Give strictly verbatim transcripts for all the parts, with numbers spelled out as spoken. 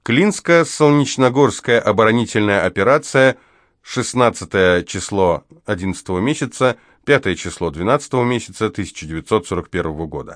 Клинско-Солнечногорская оборонительная операция, шестнадцатое число одиннадцатого месяца, пятое число двенадцатого месяца тысяча девятьсот сорок первого года.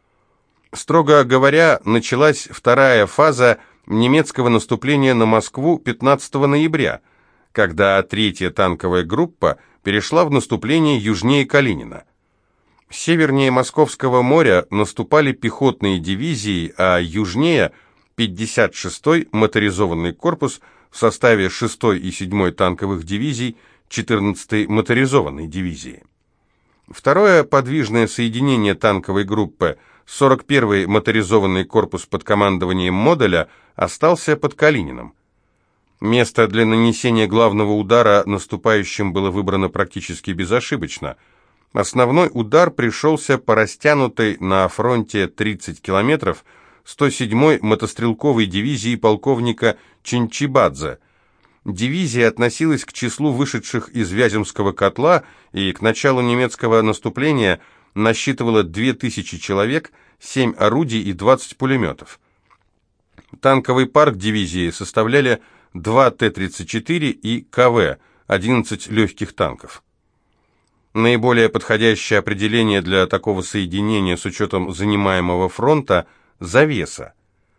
Строго говоря, началась вторая фаза немецкого наступления на Москву пятнадцатого ноября, когда третья танковая группа перешла в наступление южнее Калинина. Севернее Московского моря наступали пехотные дивизии, а южнее – пятьдесят шестой моторизованный корпус в составе шестой и седьмой танковых дивизий, четырнадцатой моторизованной дивизии. Второе подвижное соединение танковой группы, сорок первый моторизованный корпус под командованием Моделя, остался под Калининым. Место для нанесения главного удара наступающим было выбрано практически безошибочно. Основной удар пришелся по растянутой на фронте тридцать километров сто седьмой мотострелковой дивизии полковника Чинчибадзе. Дивизия относилась к числу вышедших из Вяземского котла и к началу немецкого наступления насчитывала две тысячи человек, семь орудий и двадцать пулеметов. Танковый парк дивизии составляли два Т тридцать четыре и К В, одиннадцать легких танков. Наиболее подходящее определение для такого соединения с учетом занимаемого фронта – завеса.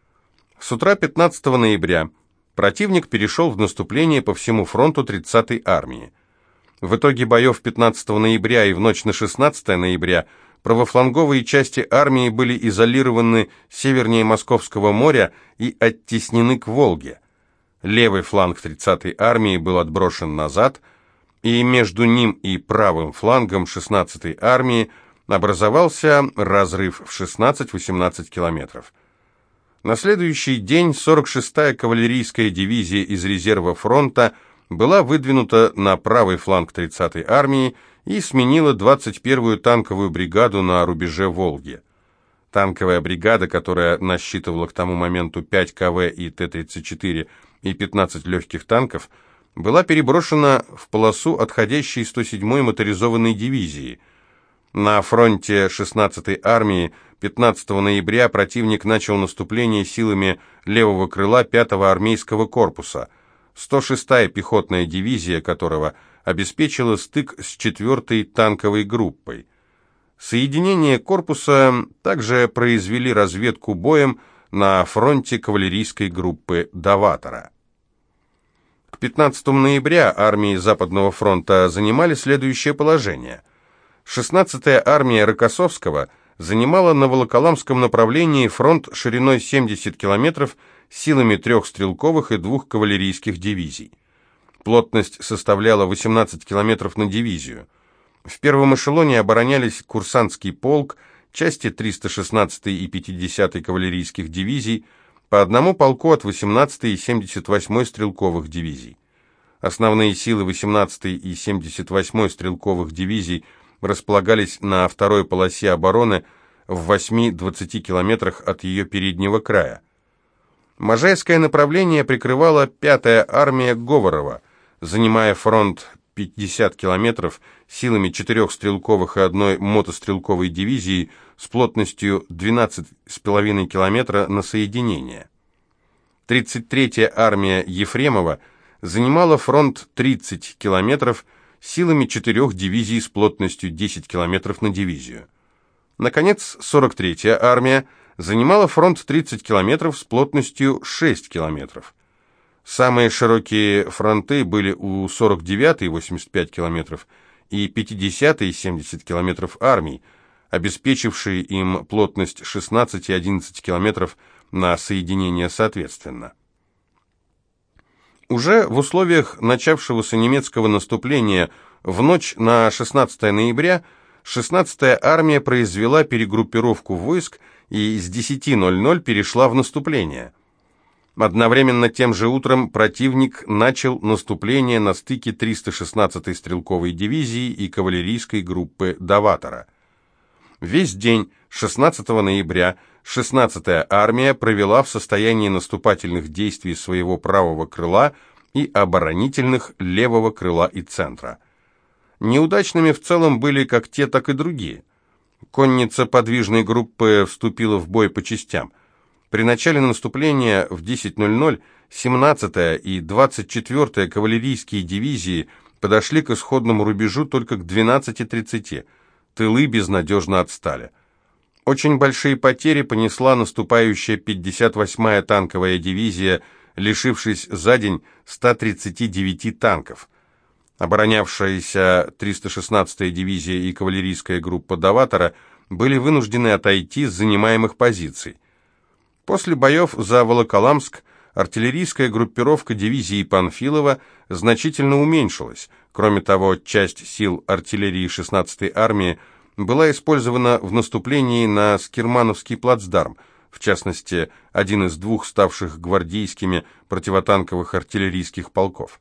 С утра пятнадцатого ноября противник перешел в наступление по всему фронту тридцатой армии. В итоге боев пятнадцатого ноября и в ночь на шестнадцатое ноября правофланговые части армии были изолированы севернее Московского моря и оттеснены к Волге. Левый фланг тридцатой армии был отброшен назад, и между ним и правым флангом шестнадцатой армии образовался разрыв в шестнадцать-восемнадцать километров. На следующий день сорок шестая кавалерийская дивизия из резерва фронта была выдвинута на правый фланг тридцатой армии и сменила двадцать первую танковую бригаду на рубеже Волги. Танковая бригада, которая насчитывала к тому моменту пять К В и Т тридцать четыре и пятнадцать легких танков, была переброшена в полосу отходящей сто седьмой моторизованной дивизии. На фронте шестнадцатой армии пятнадцатого ноября противник начал наступление силами левого крыла пятого армейского корпуса, сто шестая пехотная дивизия которого обеспечила стык с четвертой танковой группой. Соединения корпуса также произвели разведку боем на фронте кавалерийской группы Даватора. К пятнадцатому ноября армии Западного фронта занимали следующее положение. шестнадцатая армия Рокоссовского занимала на Волоколамском направлении фронт шириной семьдесят километров силами трех стрелковых и двух кавалерийских дивизий. Плотность составляла восемнадцать километров на дивизию. В первом эшелоне оборонялись Курсантский полк, части триста шестнадцатой и пятидесятой кавалерийских дивизий, по одному полку от восемнадцатой и семьдесят восьмой стрелковых дивизий. Основные силы восемнадцатой и семьдесят восьмой стрелковых дивизий располагались на второй полосе обороны в восьми-двадцати километрах от ее переднего края. Можайское направление прикрывала пятая армия Говорова, занимая фронт пятьдесят километров силами четырех стрелковых и одной мотострелковой дивизии с плотностью двенадцать с половиной километра на соединение. тридцать третья армия Ефремова занимала фронт тридцать километров силами четырех дивизий с плотностью десять километров на дивизию. Наконец, сорок третья армия занимала фронт тридцать километров с плотностью шесть километров. Самые широкие фронты были у сорок девятой восемьдесят пять километров и пятидесятой семьдесят километров армий, обеспечившие им плотность шестнадцать и одиннадцать километров на соединение соответственно. Уже в условиях начавшегося немецкого наступления в ночь на шестнадцатое ноября шестнадцатая армия произвела перегруппировку войск и с десяти ноль-ноль перешла в наступление. Одновременно тем же утром противник начал наступление на стыке триста шестнадцатой стрелковой дивизии и кавалерийской группы Даватора. Весь день шестнадцатого ноября шестнадцатая армия провела в состоянии наступательных действий своего правого крыла и оборонительных левого крыла и центра. Неудачными в целом были как те, так и другие. Конница подвижной группы вступила в бой по частям. При начале наступления в десять ноль ноль семнадцатая и двадцать четвёртая кавалерийские дивизии подошли к исходному рубежу только к двенадцати тридцати. Тылы безнадежно отстали. Очень большие потери понесла наступающая пятьдесят восьмая танковая дивизия, лишившись за день ста тридцати девяти танков. Оборонявшаяся триста шестнадцатая дивизия и кавалерийская группа Даватора были вынуждены отойти с занимаемых позиций. После боев за Волоколамск артиллерийская группировка дивизии Панфилова значительно уменьшилась. Кроме того, часть сил артиллерии шестнадцатой армии была использована в наступлении на Скирмановский плацдарм, в частности, один из двух ставших гвардейскими противотанковых артиллерийских полков.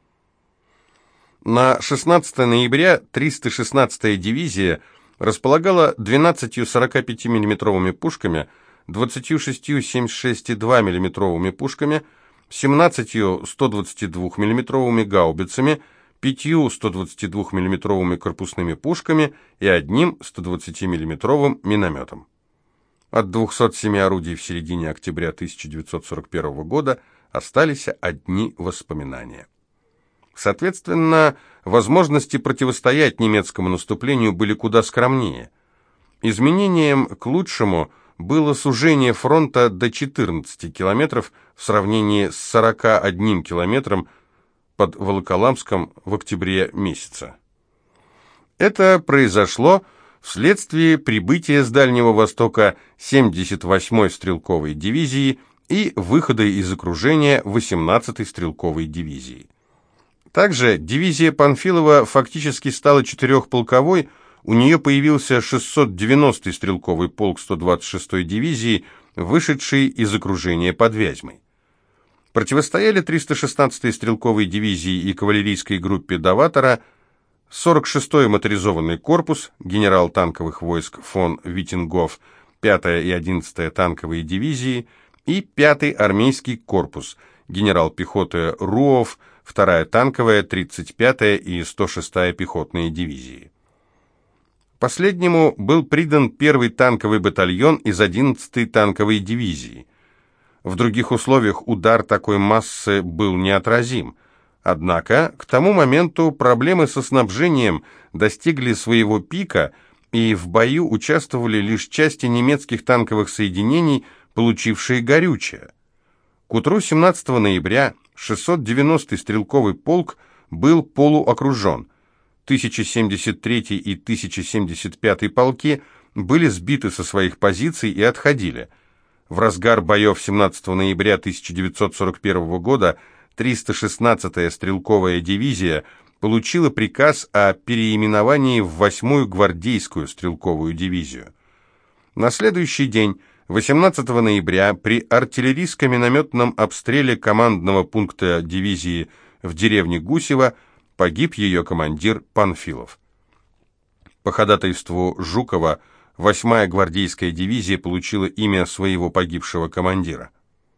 На шестнадцатое ноября триста шестнадцатая дивизия располагала двенадцатью сорокапятимиллиметровыми пушками, двадцатью шестью семьдесят шесть и два миллиметровыми пушками, семнадцатью стодвадцатидвухмиллиметровыми гаубицами, пятью стодвадцатидвухмиллиметровыми корпусными пушками и одним стодвадцатимиллиметровым минометом. От двухсот семи орудий в середине октября тысяча девятьсот сорок первого года остались одни воспоминания. Соответственно, возможности противостоять немецкому наступлению были куда скромнее. Изменением к лучшему было сужение фронта до четырнадцати километров в сравнении с сорока одним километром под Волоколамском в октябре месяце. Это произошло вследствие прибытия с Дальнего Востока семьдесят восьмой стрелковой дивизии и выхода из окружения восемнадцатой стрелковой дивизии. Также дивизия Панфилова фактически стала четырехполковой, у нее появился шестьсот девяностый стрелковый полк сто двадцать шестой дивизии, вышедший из окружения под Вязьмой. Противостояли триста шестнадцатой стрелковой дивизии и кавалерийской группе Даватора сорок шестой моторизованный корпус, генерал танковых войск фон Виттингоф, пятая и одиннадцатая танковые дивизии и пятый армейский корпус, генерал пехоты Руов, вторая танковая, тридцать пятая и сто шестая пехотные дивизии. Последнему был придан первый танковый батальон из одиннадцатой танковой дивизии. В других условиях удар такой массы был неотразим. Однако к тому моменту проблемы со снабжением достигли своего пика, и в бою участвовали лишь части немецких танковых соединений, получившие горючее. К утру семнадцатого ноября шестьсот девяностый стрелковый полк был полуокружен. тысяча семьдесят третий и тысяча семьдесят пятый полки были сбиты со своих позиций и отходили. В разгар боев семнадцатого ноября тысяча девятьсот сорок первого года триста шестнадцатая стрелковая дивизия получила приказ о переименовании в восьмую гвардейскую стрелковую дивизию. На следующий день, восемнадцатого ноября, при артиллерийско-минометном обстреле командного пункта дивизии в деревне Гусево погиб ее командир Панфилов. По ходатайству Жукова восьмая гвардейская дивизия получила имя своего погибшего командира.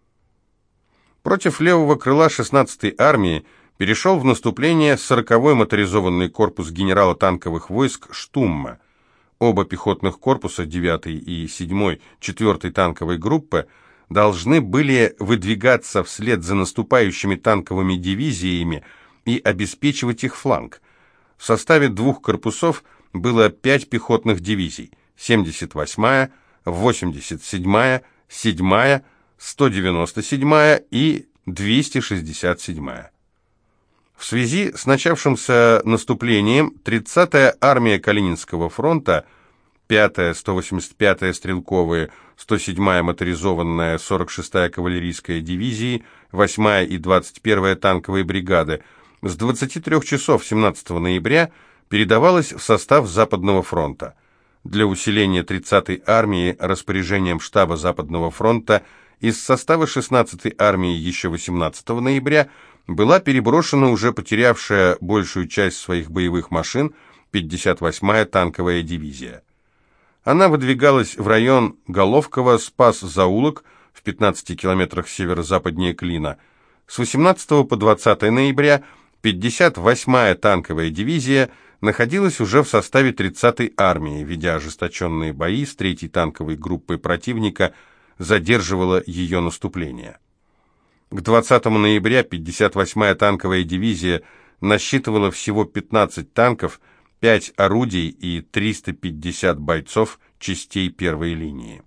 Против левого крыла шестнадцатой армии перешел в наступление сороковой моторизованный корпус генерала танковых войск Штумма. Оба пехотных корпуса девятой и седьмой, четвёртой танковой группы должны были выдвигаться вслед за наступающими танковыми дивизиями и обеспечивать их фланг. В составе двух корпусов было пять пехотных дивизий: семьдесят восьмая, восемьдесят седьмая, седьмая, сто девяносто седьмая и двести шестьдесят седьмая. В связи с начавшимся наступлением тридцатая армия Калининского фронта, пятая, сто восемьдесят пятая стрелковые, сто седьмая моторизованная, сорок шестая кавалерийская дивизии, восьмая и двадцать первая танковые бригады с двадцати трёх часов семнадцатого ноября передавалась в состав Западного фронта. Для усиления тридцатой армии распоряжением штаба Западного фронта из состава шестнадцатой армии еще восемнадцатого ноября была переброшена уже потерявшая большую часть своих боевых машин пятьдесят восьмая танковая дивизия. Она выдвигалась в район Головково-Спас-Заулок в пятнадцати километрах северо-западнее Клина. С восемнадцатого по двадцатое ноября пятьдесят восьмая танковая дивизия находилась уже в составе тридцатой армии, ведя ожесточенные бои с третьей танковой группой противника задерживало ее наступление. К двадцатому ноября пятьдесят восьмая танковая дивизия насчитывала всего пятнадцать танков, пять орудий и триста пятьдесят бойцов частей первой линии.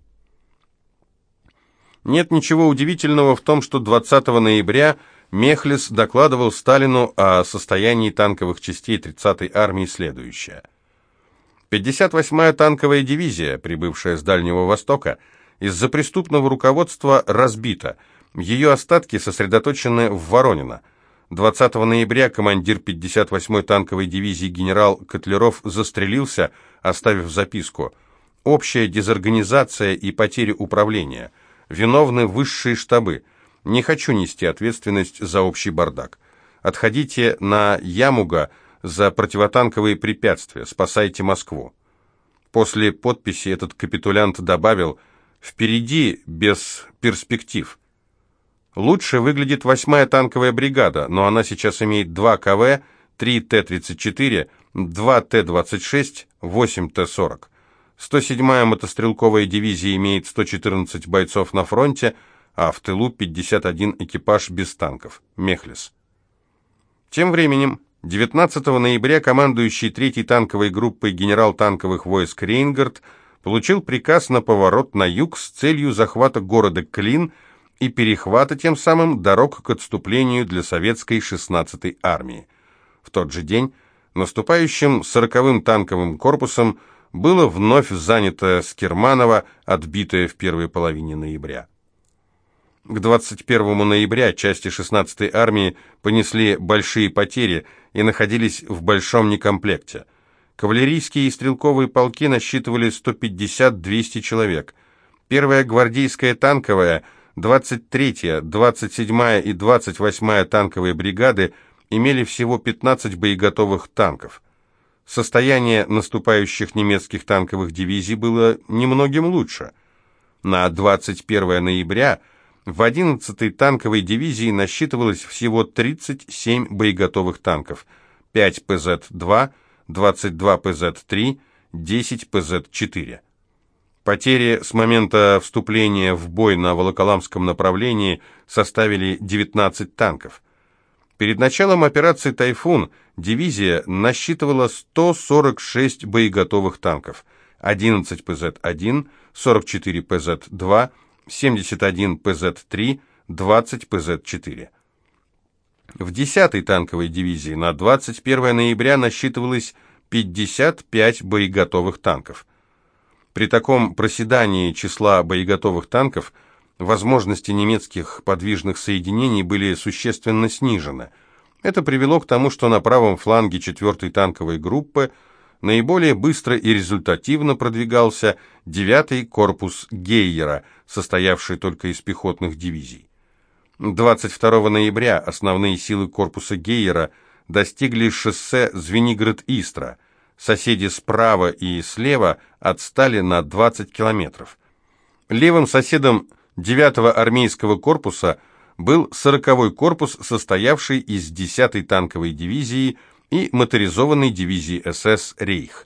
Нет ничего удивительного в том, что двадцатого ноября Мехлис докладывал Сталину о состоянии танковых частей тридцатой армии следующее. пятьдесят восьмая танковая дивизия, прибывшая с Дальнего Востока, из-за преступного руководства разбита. Ее остатки сосредоточены в Воронино. двадцатого ноября командир пятьдесят восьмой танковой дивизии генерал Котляров застрелился, оставив записку: «Общая дезорганизация и потери управления. Виновны высшие штабы. Не хочу нести ответственность за общий бардак. Отходите на Ямуга за противотанковые препятствия. Спасайте Москву». После подписи этот капитулянт добавил: «Впереди без перспектив». Лучше выглядит восьмая танковая бригада, но она сейчас имеет два ка вэ, три тэ тридцать четыре, два тэ двадцать шесть, восемь тэ сорок. сто седьмая мотострелковая дивизия имеет сто четырнадцать бойцов на фронте, а в тылу пятьдесят один экипаж без танков. Мехлис. Тем временем, девятнадцатого ноября командующий третьей танковой группой генерал танковых войск Рейнгард получил приказ на поворот на юг с целью захвата города Клин и перехвата тем самым дорог к отступлению для советской шестнадцатой армии. В тот же день наступающим сороковым танковым корпусом было вновь занято Скирманово, отбитое в первой половине ноября. К двадцать первому ноября части шестнадцатой армии понесли большие потери и находились в большом некомплекте. Кавалерийские и стрелковые полки насчитывали сто пятьдесят - двести человек. Первая гвардейская танковая, двадцать третья, двадцать седьмая и двадцать восьмая танковые бригады имели всего пятнадцать боеготовых танков. Состояние наступающих немецких танковых дивизий было немногим лучше. На двадцать первое ноября в одиннадцатой танковой дивизии насчитывалось всего тридцать семь боеготовых танков, пять пэ зет два, двадцать два пэ зет три, десять пэ зет четыре. Потери с момента вступления в бой на Волоколамском направлении составили девятнадцать танков. Перед началом операции «Тайфун» дивизия насчитывала сто сорок шесть боеготовых танков, одиннадцать пэ зет один, сорок четыре пэ зет два, семьдесят один пэ зет три, двадцать пэ зет четыре. В десятой танковой дивизии на двадцать первое ноября насчитывалось пятьдесят пять боеготовых танков. При таком проседании числа боеготовых танков возможности немецких подвижных соединений были существенно снижены. Это привело к тому, что на правом фланге четвертой танковой группы наиболее быстро и результативно продвигался девятый корпус Гейера, состоявший только из пехотных дивизий. двадцать второго ноября основные силы корпуса Гейера достигли шоссе Звенигород-Истра. Соседи справа и слева отстали на двадцать километров. Левым соседом девятого армейского корпуса был сороковой корпус, состоявший из десятой танковой дивизии и моторизованной дивизии эс эс «Рейх».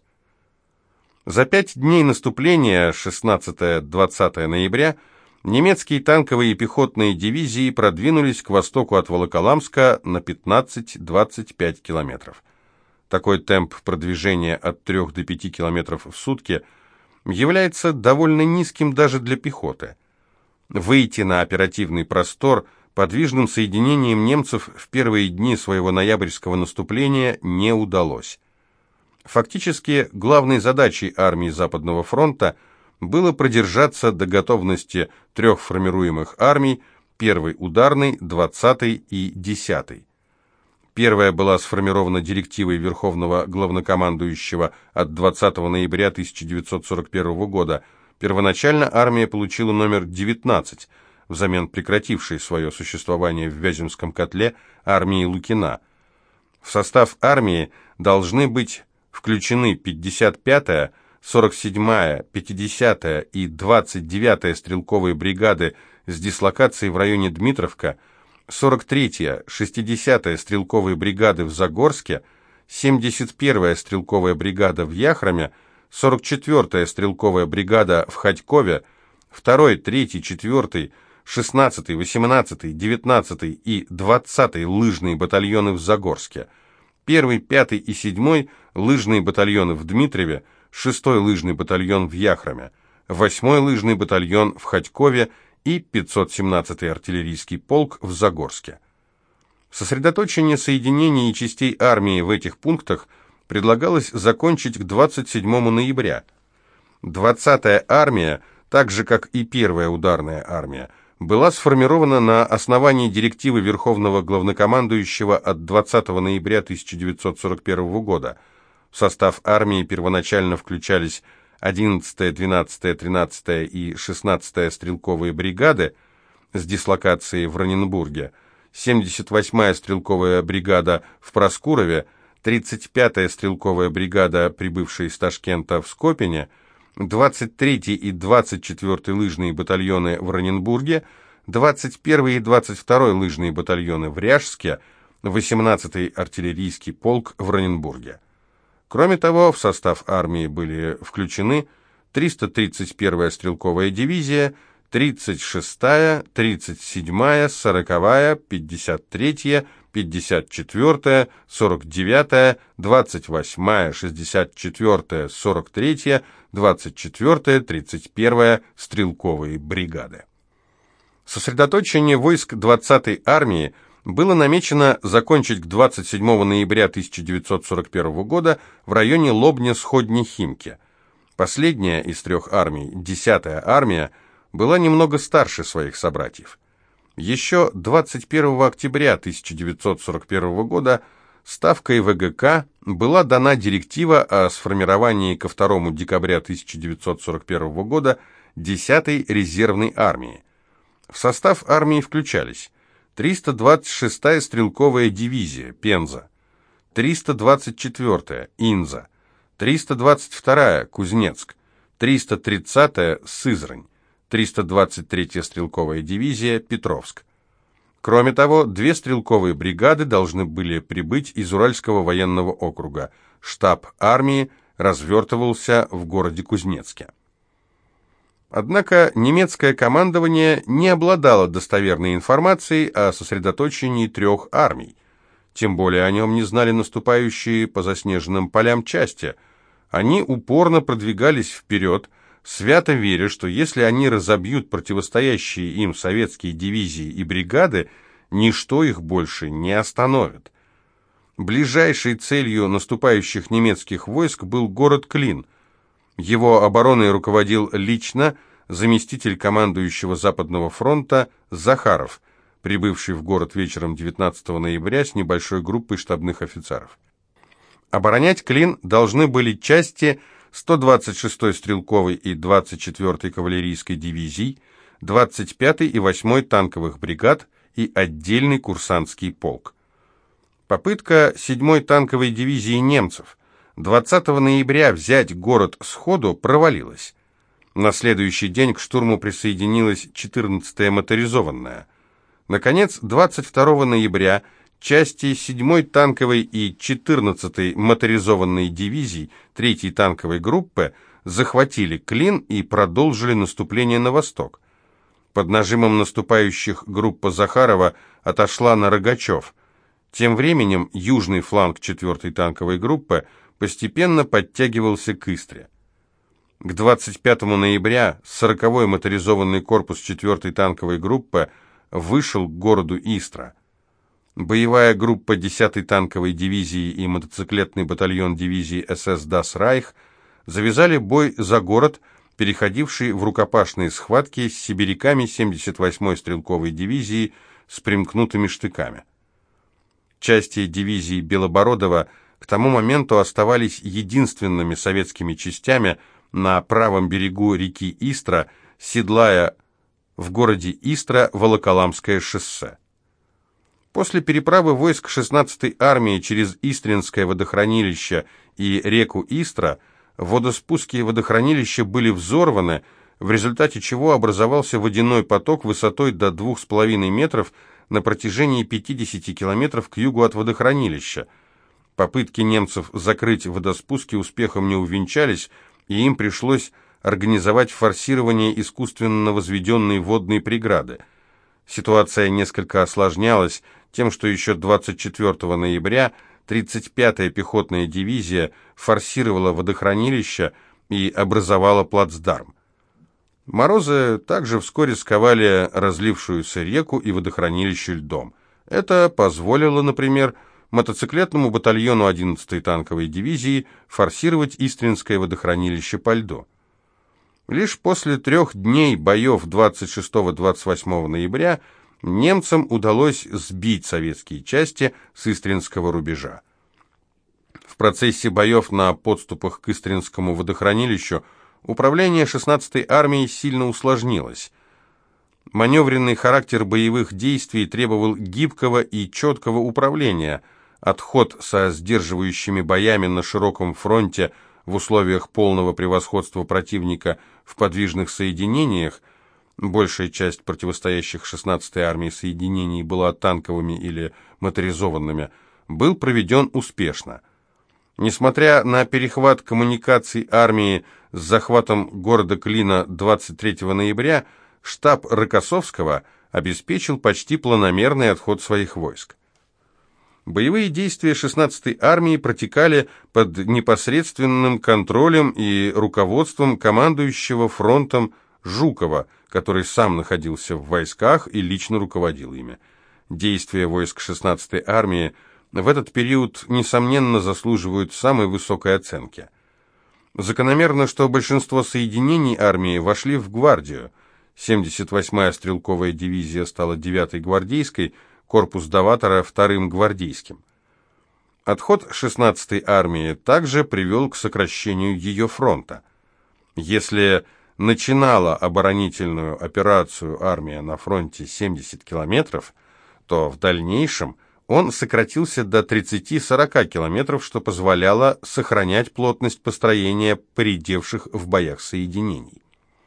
За пять дней наступления, шестнадцатого-двадцатого ноября, немецкие танковые и пехотные дивизии продвинулись к востоку от Волоколамска на пятнадцать - двадцать пять километров. Такой темп продвижения от трёх до пяти километров в сутки является довольно низким даже для пехоты. Выйти на оперативный простор подвижным соединениям немцев в первые дни своего ноябрьского наступления не удалось. Фактически, главной задачей армии Западного фронта было продержаться до готовности трех формируемых армий, первой ударной, двадцатой и десятой. Первая была сформирована директивой Верховного Главнокомандующего от двадцатого ноября тысяча девятьсот сорок первого года. Первоначально армия получила номер девятнадцать, взамен прекратившей свое существование в Вяземском котле армии Лукина. В состав армии должны быть включены пятьдесят пятая, сорок седьмая, пятидесятая и двадцать девятая стрелковые бригады с дислокацией в районе Дмитровка, сорок третья, шестидесятая стрелковые бригады в Загорске, семьдесят первая стрелковая бригада в Яхроме, сорок четвёртая стрелковая бригада в Ходькове, второй, третий, четвёртый, шестнадцатый, восемнадцатый, девятнадцатый и двадцатый лыжные батальоны в Загорске, первый, пятый и седьмой лыжные батальоны в Дмитрове, шестой лыжный батальон в Яхроме, восьмой лыжный батальон в Ходькове и пятьсот семнадцатый артиллерийский полк в Загорске. Сосредоточение соединений и частей армии в этих пунктах предлагалось закончить к двадцать седьмому ноября. двадцатая армия, так же как и первая ударная армия, была сформирована на основании директивы Верховного Главнокомандующего от двадцатого ноября тысяча девятьсот сорок первого года. В состав армии первоначально включались одиннадцатая, двенадцатая, тринадцатая и шестнадцатая стрелковые бригады с дислокацией в Раненбурге, семьдесят восьмая стрелковая бригада в Проскурове, тридцать пятая стрелковая бригада, прибывшая из Ташкента в Скопине, двадцать третий и двадцать четвёртый лыжные батальоны в Раненбурге, двадцать первый и двадцать второй лыжные батальоны в Ряжске, восемнадцатый артиллерийский полк в Раненбурге. Кроме того, в состав армии были включены триста тридцать первая стрелковая дивизия, тридцать шестая, тридцать седьмая, сороковая, пятьдесят третья, пятьдесят четвёртая, сорок девятая, двадцать восьмая, шестьдесят четвёртая, сорок третья, двадцать четвёртая, тридцать первая стрелковые бригады. Сосредоточение войск двадцатой армии было намечено закончить к двадцать седьмому ноября тысяча девятьсот сорок первого года в районе Лобня-Сходни-Химки. Последняя из трех армий, десятая армия, была немного старше своих собратьев. Еще двадцать первого октября тысяча девятьсот сорок первого года Ставкой ВГК была дана директива о сформировании ко второму декабря тысяча девятьсот сорок первого года десятой резервной армии. В состав армии включались триста двадцать шестая стрелковая дивизия Пенза, триста двадцать четвёртая Инза, триста двадцать вторая Кузнецк, триста тридцатая Сызрань, триста двадцать третья стрелковая дивизия Петровск. Кроме того, две стрелковые бригады должны были прибыть из Уральского военного округа. Штаб армии развертывался в городе Кузнецке. Однако немецкое командование не обладало достоверной информацией о сосредоточении трех армий. Тем более о нем не знали наступающие по заснеженным полям части. Они упорно продвигались вперед, свято веря, что если они разобьют противостоящие им советские дивизии и бригады, ничто их больше не остановит. Ближайшей целью наступающих немецких войск был город Клин. Его обороной руководил лично заместитель командующего Западного фронта Захаров, прибывший в город вечером девятнадцатого ноября с небольшой группой штабных офицеров. Оборонять Клин должны были части сто двадцать шестой стрелковой и двадцать четвёртой кавалерийской дивизий, двадцать пятой и восьмой танковых бригад и отдельный курсантский полк. Попытка седьмой танковой дивизии немцев двадцатого ноября взять город сходу провалилась. На следующий день к штурму присоединилась четырнадцатая моторизованная. Наконец, двадцать второго ноября части седьмой танковой и четырнадцатой моторизованной дивизий третьей танковой группы захватили Клин и продолжили наступление на восток. Под нажимом наступающих группа Захарова отошла на Рогачев. Тем временем южный фланг четвёртой танковой группы постепенно подтягивался к Истре. К двадцать пятому ноября сороковой моторизованный корпус четвёртой танковой группы вышел к городу Истра. Боевая группа десятой танковой дивизии и мотоциклетный батальон дивизии СС «Das Reich» завязали бой за город, переходивший в рукопашные схватки с сибиряками семьдесят восьмой стрелковой дивизии с примкнутыми штыками. Части дивизии Белобородова к тому моменту оставались единственными советскими частями на правом берегу реки Истра, седлая в городе Истра Волоколамское шоссе. После переправы войск шестнадцатой армии через Истринское водохранилище и реку Истра водоспуски водохранилища были взорваны, в результате чего образовался водяной поток высотой до двух с половиной метров на протяжении пятидесяти километров к югу от водохранилища. Попытки немцев закрыть водоспуски успехом не увенчались, и им пришлось организовать форсирование искусственно возведенной водной преграды. Ситуация несколько осложнялась тем, что еще двадцать четвёртого ноября тридцать пятая пехотная дивизия форсировала водохранилище и образовала плацдарм. Морозы также вскоре сковали разлившуюся реку и водохранилище льдом. Это позволило, например, мотоциклетному батальону одиннадцатой танковой дивизии форсировать Истринское водохранилище по льду. Лишь после трех дней боев двадцать шестого — двадцать восьмого ноября немцам удалось сбить советские части с Истринского рубежа. В процессе боев на подступах к Истринскому водохранилищу управление шестнадцатой армией сильно усложнилось. Маневренный характер боевых действий требовал гибкого и четкого управления. Отход со сдерживающими боями на широком фронте в условиях полного превосходства противника в подвижных соединениях, большая часть противостоящих шестнадцатой армии соединений была танковыми или моторизованными, был проведен успешно. Несмотря на перехват коммуникаций армии с захватом города Клина двадцать третьего ноября, штаб Рокоссовского обеспечил почти планомерный отход своих войск. Боевые действия шестнадцатой армии протекали под непосредственным контролем и руководством командующего фронтом Жукова, который сам находился в войсках и лично руководил ими. Действия войск шестнадцатой армии в этот период, несомненно, заслуживают самой высокой оценки. Закономерно, что большинство соединений армии вошли в гвардию. семьдесят восьмая стрелковая дивизия стала девятой гвардейской, корпус Даватора вторым гвардейским. Отход шестнадцатой армии также привел к сокращению ее фронта. Если начинала оборонительную операцию армия на фронте семьдесят километров, то в дальнейшем он сократился до тридцати-сорока километров, что позволяло сохранять плотность построения поредевших в боях соединений.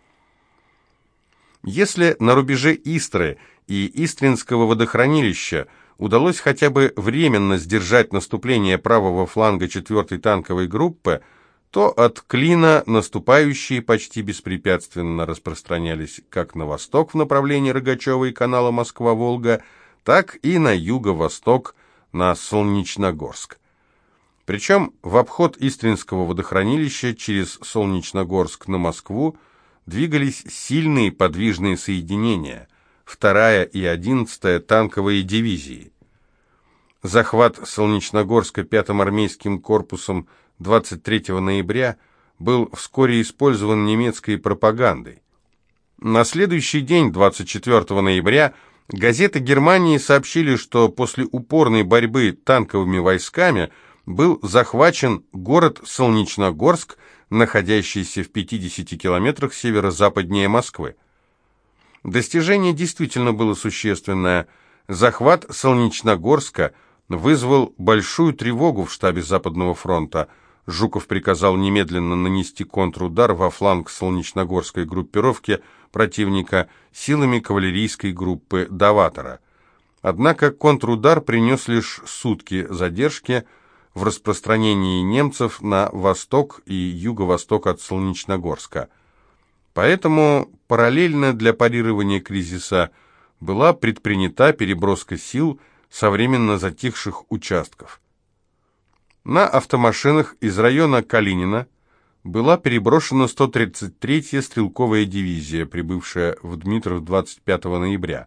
Если на рубеже Истры и Истринского водохранилища удалось хотя бы временно сдержать наступление правого фланга четвёртой танковой группы, то от Клина наступающие почти беспрепятственно распространялись как на восток в направлении Рогачева и канала Москва-Волга, так и на юго-восток на Солнечногорск. Причем в обход Истринского водохранилища через Солнечногорск на Москву двигались сильные подвижные соединения, вторая и одиннадцатая танковые дивизии. Захват Солнечногорска пятым армейским корпусом двадцать третьего ноября был вскоре использован немецкой пропагандой. На следующий день, двадцать четвёртого ноября, газеты Германии сообщили, что после упорной борьбы танковыми войсками был захвачен город Солнечногорск, находящийся в пятидесяти километрах северо-западнее Москвы. Достижение действительно было существенное. Захват Солнечногорска вызвал большую тревогу в штабе Западного фронта. Жуков приказал немедленно нанести контрудар во фланг Солнечногорской группировки противника силами кавалерийской группы Даватора. Однако контрудар принес лишь сутки задержки в распространении немцев на восток и юго-восток от Солнечногорска. Поэтому параллельно для парирования кризиса была предпринята переброска сил со временно затихших участков. На автомашинах из района Калинина была переброшена сто тридцать третья стрелковая дивизия, прибывшая в Дмитров двадцать пятого ноября.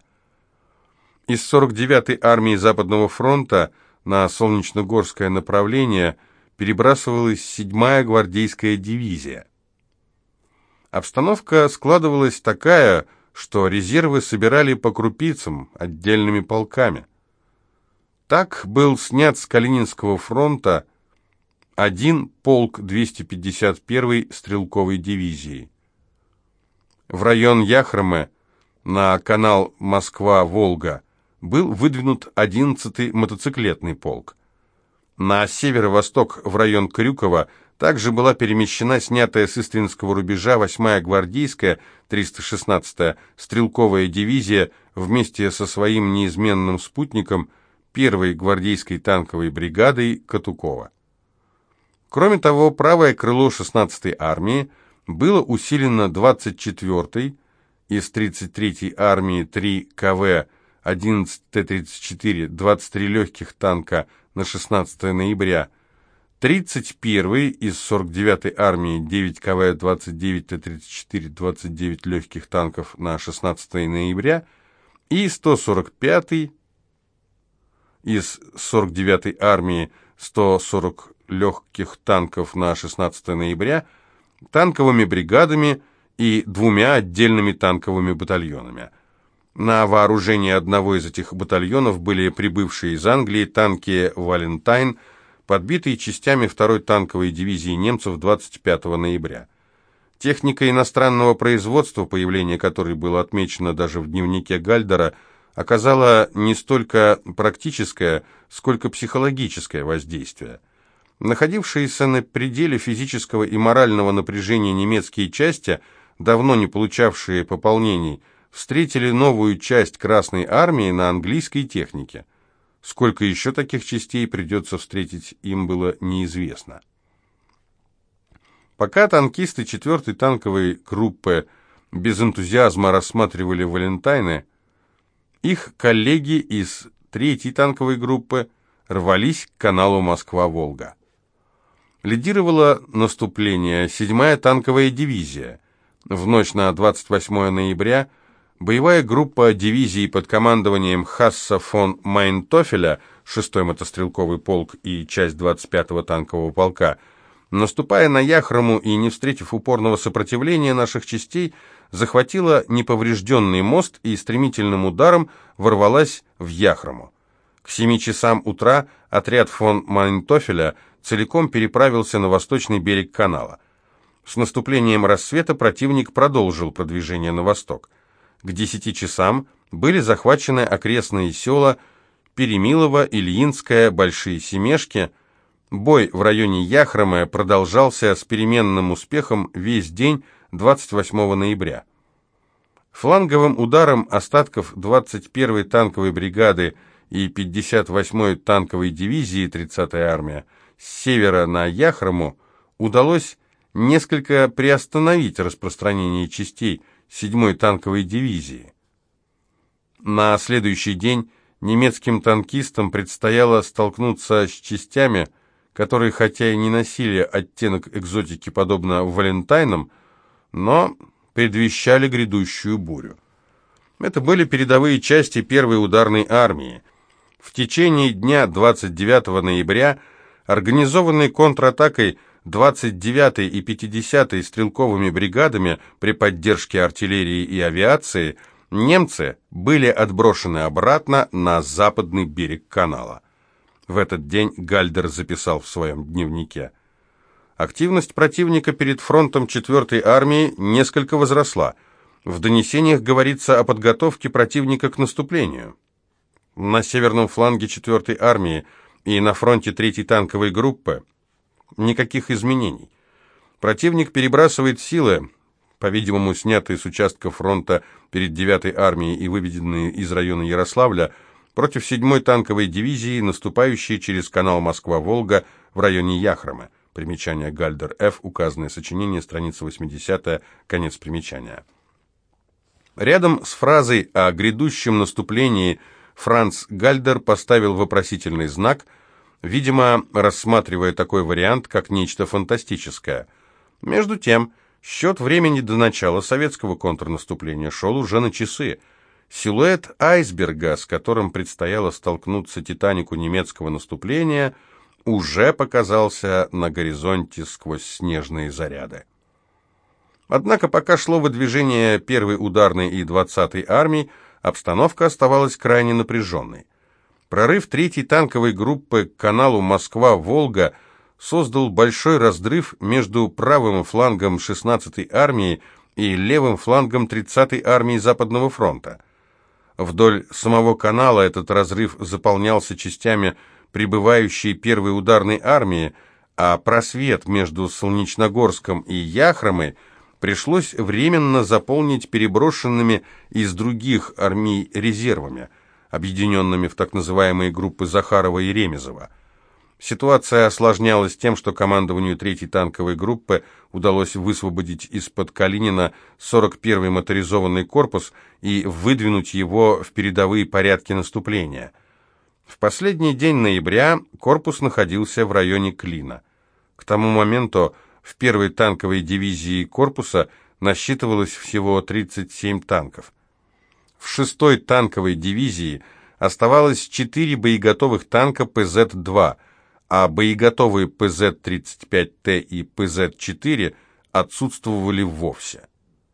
Из сорок девятой армии Западного фронта на Солнечногорское направление перебрасывалась седьмая гвардейская дивизия. Обстановка складывалась такая, что резервы собирали по крупицам, отдельными полками. Так был снят с Калининского фронта один полк двести пятьдесят первой стрелковой дивизии. В район Яхромы на канал Москва-Волга был выдвинут одиннадцатый мотоциклетный полк. На северо-восток в район Крюкова также была перемещена снятая с Истринского рубежа восьмая гвардейская триста шестнадцатая стрелковая дивизия вместе со своим неизменным спутником первой гвардейской танковой бригадой Катукова. Кроме того, правое крыло шестнадцатой армии было усилено двадцать четвёртой из тридцать третьей армии три ка вэ, одиннадцать Т тридцать четыре, двадцать три легких танка на шестнадцатое ноября, тридцать первой из сорок девятой армии девять ка вэ, двадцать девять Т тридцать четыре, двадцать девять легких танков на шестнадцатое ноября и сто сорок пятой из сорок девятой армии сто сорок легких танков на шестнадцатое ноября танковыми бригадами и двумя отдельными танковыми батальонами. На вооружении одного из этих батальонов были прибывшие из Англии танки «Валентайн», подбитые частями второй танковой дивизии немцев двадцать пятого ноября. Техника иностранного производства, появление которой было отмечено даже в дневнике Гальдера, оказала не столько практическое, сколько психологическое воздействие. Находившиеся на пределе физического и морального напряжения немецкие части, давно не получавшие пополнений, встретили новую часть Красной армии на английской технике. Сколько еще таких частей придется встретить, им было неизвестно. Пока танкисты четвёртой танковой группы без энтузиазма рассматривали «Валентайны», их коллеги из третьей танковой группы рвались к каналу Москва-Волга. Лидировала наступление седьмая танковая дивизия. В ночь на двадцать восьмое ноября боевая группа дивизии под командованием Хасса фон Майнтофеля, шестой мотострелковый полк и часть двадцать пятого танкового полка, наступая на Яхрому и не встретив упорного сопротивления наших частей, захватила неповрежденный мост и стремительным ударом ворвалась в Яхрому. К семи часам утра отряд фон Майнтофеля целиком переправился на восточный берег канала. С наступлением рассвета противник продолжил продвижение на восток. К десяти часам были захвачены окрестные села Перемилово, Ильинское, Большие Семешки. Бой в районе Яхромы продолжался с переменным успехом весь день двадцать восьмого ноября. Фланговым ударом остатков двадцать первой танковой бригады и пятьдесят восьмой танковой дивизии тридцатая армия с севера на Яхрому удалось несколько приостановить распространение частей седьмой танковой дивизии. На следующий день немецким танкистам предстояло столкнуться с частями, которые хотя и не носили оттенок экзотики, подобно «Валентайнам», но предвещали грядущую бурю. Это были передовые части первой ударной армии. В течение дня двадцать девятого ноября, организованной контратакой двадцать девятой и пятидесятой стрелковыми бригадами при поддержке артиллерии и авиации, немцы были отброшены обратно на западный берег канала. В этот день Гальдер записал в своем дневнике: активность противника перед фронтом четвёртой армии несколько возросла. В донесениях говорится о подготовке противника к наступлению. На северном фланге четвёртой армии и на фронте третьей танковой группы никаких изменений. Противник перебрасывает силы, по-видимому, снятые с участка фронта перед девятой армией и выведенные из района Ярославля, против седьмой танковой дивизии, наступающей через канал Москва-Волга в районе Яхромы. Примечание Гальдер Ф. Указанное сочинение, страница восьмидесятая, конец примечания. Рядом с фразой о грядущем наступлении Франц Гальдер поставил вопросительный знак, видимо, рассматривая такой вариант как нечто фантастическое. Между тем, счет времени до начала советского контрнаступления шел уже на часы. Силуэт айсберга, с которым предстояло столкнуться «Титанику» немецкого наступления, уже показался на горизонте сквозь снежные заряды. Однако пока шло выдвижение первой ударной и двадцатой армий, обстановка оставалась крайне напряженной. Прорыв третьей танковой группы к каналу Москва-Волга создал большой разрыв между правым флангом шестнадцатой армии и левым флангом тридцатой армии Западного фронта. Вдоль самого канала этот разрыв заполнялся частями прибывающей первой ударной армии, а просвет между Солнечногорском и Яхромой пришлось временно заполнить переброшенными из других армий резервами, объединенными в так называемые группы Захарова и Ремезова. Ситуация осложнялась тем, что командованию третьей танковой группы удалось высвободить из-под Калинина сорок первый моторизованный корпус и выдвинуть его в передовые порядки наступления. В последний день ноября корпус находился в районе Клина. К тому моменту в первой танковой дивизии корпуса насчитывалось всего тридцать семь танков. В шестой танковой дивизии оставалось четыре боеготовых танка Пэ Зэт два, а боеготовые Пэ Зэт тридцать пять Т и Пэ Зэт четыре отсутствовали вовсе.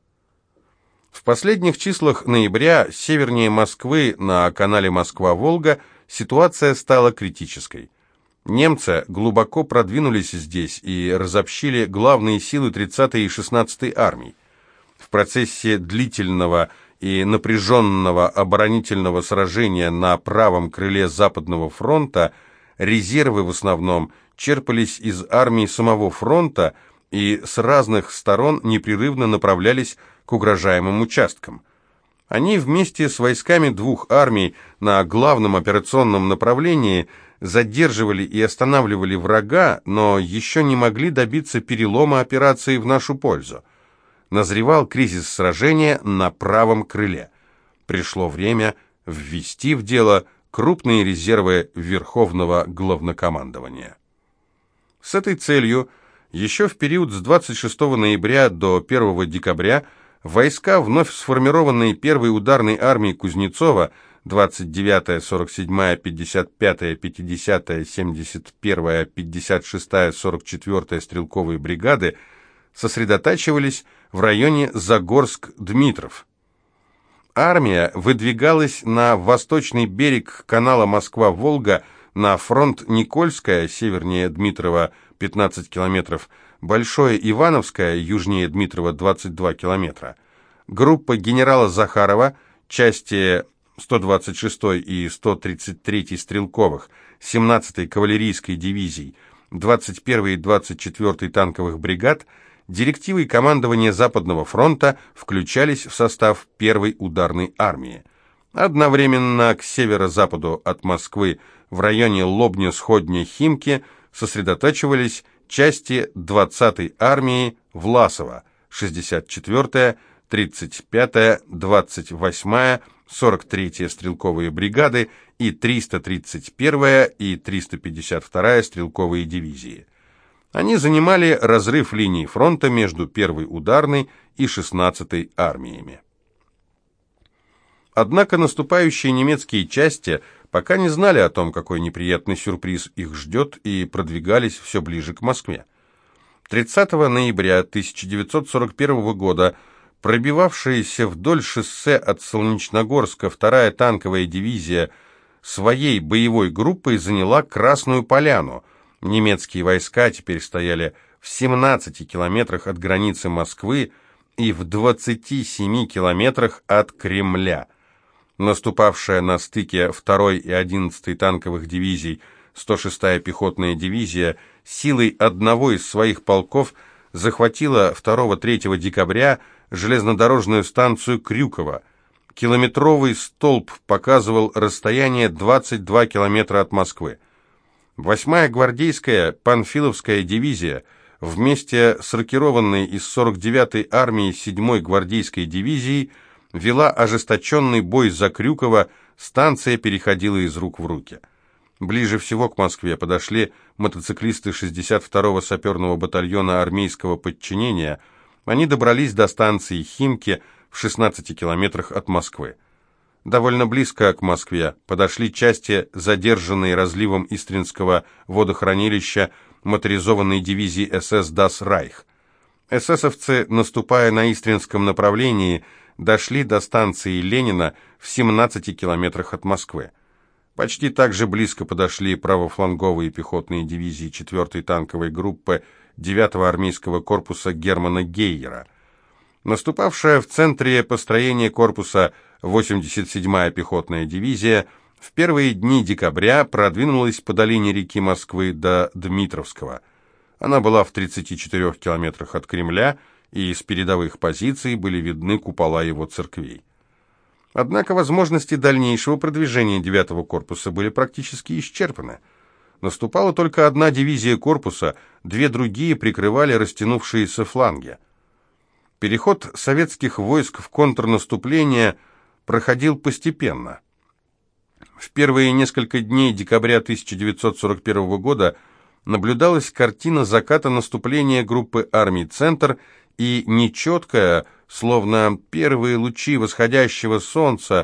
В последних числах ноября севернее Москвы на канале Москва-Волга ситуация стала критической. Немцы глубоко продвинулись здесь и разобщили главные силы тридцатой и шестнадцатой армий. В процессе длительного и напряженного оборонительного сражения на правом крыле Западного фронта резервы в основном черпались из армий самого фронта и с разных сторон непрерывно направлялись к угрожаемым участкам. Они вместе с войсками двух армий на главном операционном направлении задерживали и останавливали врага, но еще не могли добиться перелома операции в нашу пользу. Назревал кризис сражения на правом крыле. Пришло время ввести в дело крупные резервы Верховного Главнокомандования. С этой целью еще в период с двадцать шестого ноября до первого декабря войска вновь сформированные первой ударной армией Кузнецова двадцать девятая, сорок седьмая, пятьдесят пятая, пятидесятая, семьдесят первая, пятьдесят шестая, сорок четвёртая стрелковые бригады сосредотачивались в районе Загорск-Дмитров. Армия выдвигалась на восточный берег канала Москва-Волга на фронт Никольская, севернее Дмитрова, пятнадцать километров, Большое Ивановское, южнее Дмитрова, двадцать два километра. Группа генерала Захарова, части сто двадцать шестой и сто тридцать третьей стрелковых, семнадцатой кавалерийской дивизий, двадцать первой и двадцать четвёртой танковых бригад, директивой командования Западного фронта включались в состав первой ударной армии. Одновременно к северо-западу от Москвы в районе Лобня-Сходня-Химки сосредотачивались части двадцатой армии Власова, шестьдесят четвёртая, тридцать пятая, двадцать восьмая, сорок третья стрелковые бригады и триста тридцать первая и триста пятьдесят вторая стрелковые дивизии. Они занимали разрыв линии фронта между первой ударной и шестнадцатой армиями. Однако наступающие немецкие части пока не знали о том, какой неприятный сюрприз их ждет, и продвигались все ближе к Москве. тридцатого ноября тысяча девятьсот сорок первого года пробивавшаяся вдоль шоссе от Солнечногорска вторая танковая дивизия своей боевой группой заняла Красную Поляну. Немецкие войска теперь стояли в семнадцати километрах от границы Москвы и в двадцати семи километрах от Кремля. Наступавшая на стыке второй и одиннадцатой танковых дивизий сто шестая пехотная дивизия силой одного из своих полков захватила второго-третьего декабря железнодорожную станцию Крюково. Километровый столб показывал расстояние двадцать два километра от Москвы. восьмая гвардейская Панфиловская дивизия вместе с рокированной из сорок девятой армии седьмой гвардейской дивизией вела ожесточенный бой за Крюково, станция переходила из рук в руки. Ближе всего к Москве подошли мотоциклисты шестьдесят второго саперного батальона армейского подчинения. Они добрались до станции Химки в шестнадцати километрах от Москвы. Довольно близко к Москве подошли части, задержанные разливом Истринского водохранилища моторизованной дивизии эс эс «Das Reich». Эсэсовцы, наступая на Истринском направлении, дошли до станции Ленина в семнадцати километрах от Москвы. Почти так же близко подошли правофланговые пехотные дивизии четвёртой танковой группы девятого армейского корпуса Германа Гейера. Наступавшая в центре построения корпуса восемьдесят седьмая пехотная дивизия в первые дни декабря продвинулась по долине реки Москвы до Дмитровского. Она была в тридцати четырёх километрах от Кремля, и с передовых позиций были видны купола его церквей. Однако возможности дальнейшего продвижения девятого корпуса были практически исчерпаны. Наступала только одна дивизия корпуса, две другие прикрывали растянувшиеся фланги. Переход советских войск в контрнаступление проходил постепенно. В первые несколько дней декабря тысяча девятьсот сорок первого года наблюдалась картина заката наступления группы армий «Центр» и нечеткое, словно первые лучи восходящего солнца,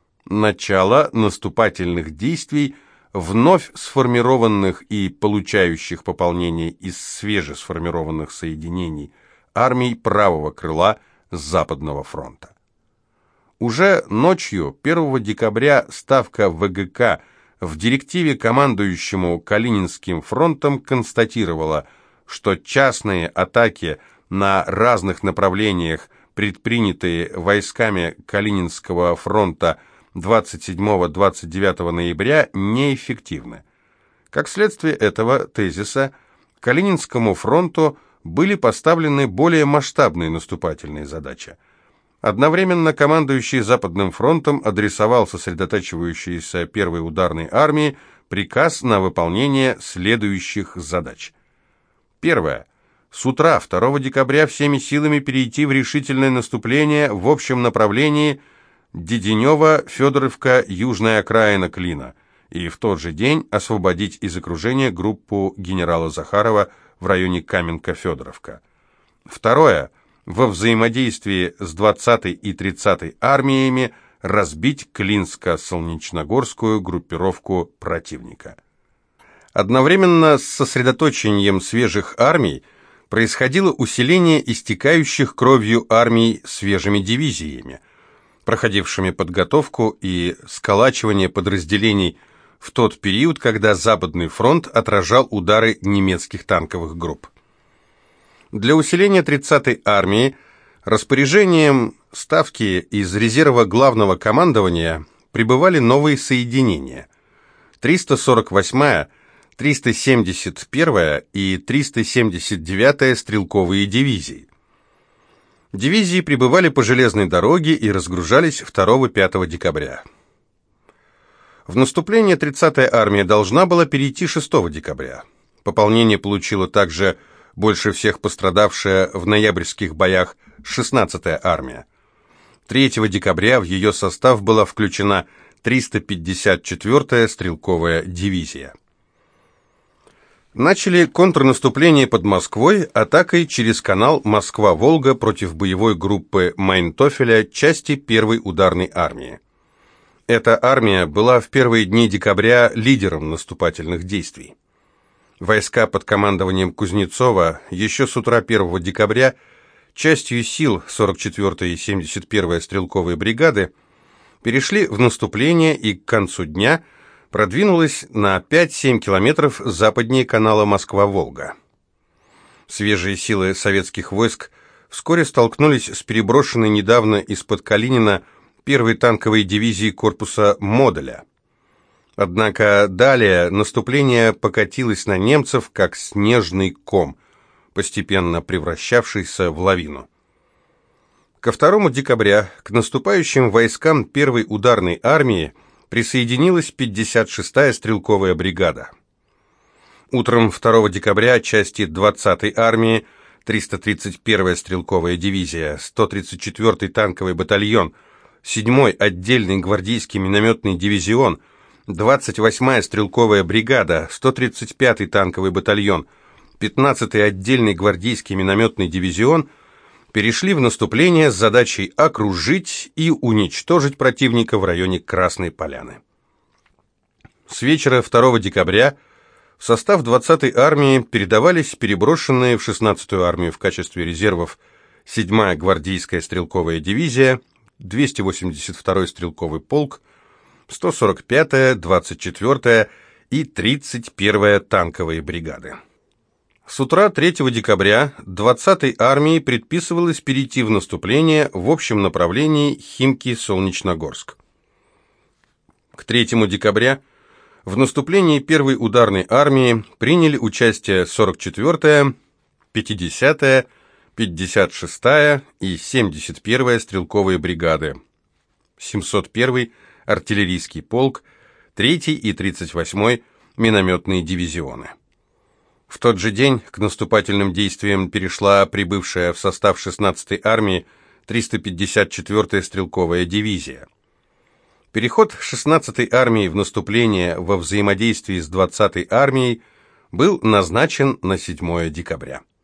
начало наступательных действий вновь сформированных и получающих пополнение из свежесформированных соединений армий правого крыла Западного фронта. Уже ночью первого декабря ставка ВГК в директиве командующему Калининским фронтом констатировала, что частные атаки на разных направлениях, предпринятые войсками Калининского фронта двадцать седьмого — двадцать девятого ноября, неэффективны. Как следствие этого тезиса, Калининскому фронту были поставлены более масштабные наступательные задачи. Одновременно командующий Западным фронтом адресовал сосредотачивающейся первой ударной армии приказ на выполнение следующих задач. Первое. С утра второго декабря всеми силами перейти в решительное наступление в общем направлении Деденево, Федоровка, южная окраина Клина, и в тот же день освободить из окружения группу генерала Захарова в районе Каменка-Федоровка. Второе. Во взаимодействии с двадцатой и тридцатой армиями разбить Клинско-Солнечногорскую группировку противника. Одновременно с сосредоточением свежих армий происходило усиление истекающих кровью армий свежими дивизиями, проходившими подготовку и сколачивание подразделений в тот период, когда Западный фронт отражал удары немецких танковых групп. Для усиления тридцатой армии распоряжением ставки из резерва главного командования прибывали новые соединения: триста сорок восьмая, триста семьдесят первая и триста семьдесят девятая стрелковые дивизии. Дивизии прибывали по железной дороге и разгружались второго-пятого декабря. В наступление тридцатая армия должна была перейти шестого декабря. Пополнение получила также больше всех пострадавшая в ноябрьских боях шестнадцатая армия. третьего декабря в ее состав была включена триста пятьдесят четвёртая стрелковая дивизия. Начали контрнаступление под Москвой атакой через канал Москва-Волга против боевой группы Майнтофеля части первой ударной армии. Эта армия была в первые дни декабря лидером наступательных действий. Войска под командованием Кузнецова еще с утра первого декабря частью сил сорок четвёртой и семьдесят первой стрелковой бригады перешли в наступление и к концу дня продвинулась на пять-семь километров западнее канала Москва-Волга. Свежие силы советских войск вскоре столкнулись с переброшенной недавно из-под Калинина первой танковой дивизией корпуса Моделя. Однако далее наступление покатилось на немцев, как снежный ком, постепенно превращавшийся в лавину. Ко второму декабря к наступающим войскам первой ударной армии присоединилась пятьдесят шестая стрелковая бригада. Утром второго декабря части двадцатой армии, триста тридцать первая стрелковая дивизия, сто тридцать четвёртый танковый батальон, седьмой отдельный гвардейский минометный дивизион, двадцать восьмая стрелковая бригада, сто тридцать пятый танковый батальон, пятнадцатый отдельный гвардейский минометный дивизион перешли в наступление с задачей окружить и уничтожить противника в районе Красной Поляны. С вечера второго декабря в состав двадцатой армии передавались переброшенные в шестнадцатую армию в качестве резервов седьмая гвардейская стрелковая дивизия, двести восемьдесят второй стрелковый полк, сто сорок пятая, двадцать четвёртая и тридцать первая танковые бригады. С утра третьего декабря двадцатой армии предписывалось перейти в наступление в общем направлении Химки-Солнечногорск. К третьему декабря в наступлении первой ударной армии приняли участие сорок четвёртая, пятидесятая, пятьдесят шестая и семьдесят первая стрелковые бригады, семьсот первый артиллерийский полк, третий и тридцать восьмой минометные дивизионы. В тот же день к наступательным действиям перешла прибывшая в состав шестнадцатой армии триста пятьдесят четвёртая стрелковая дивизия. Переход шестнадцатой армии в наступление во взаимодействии с двадцатой армией был назначен на седьмое декабря.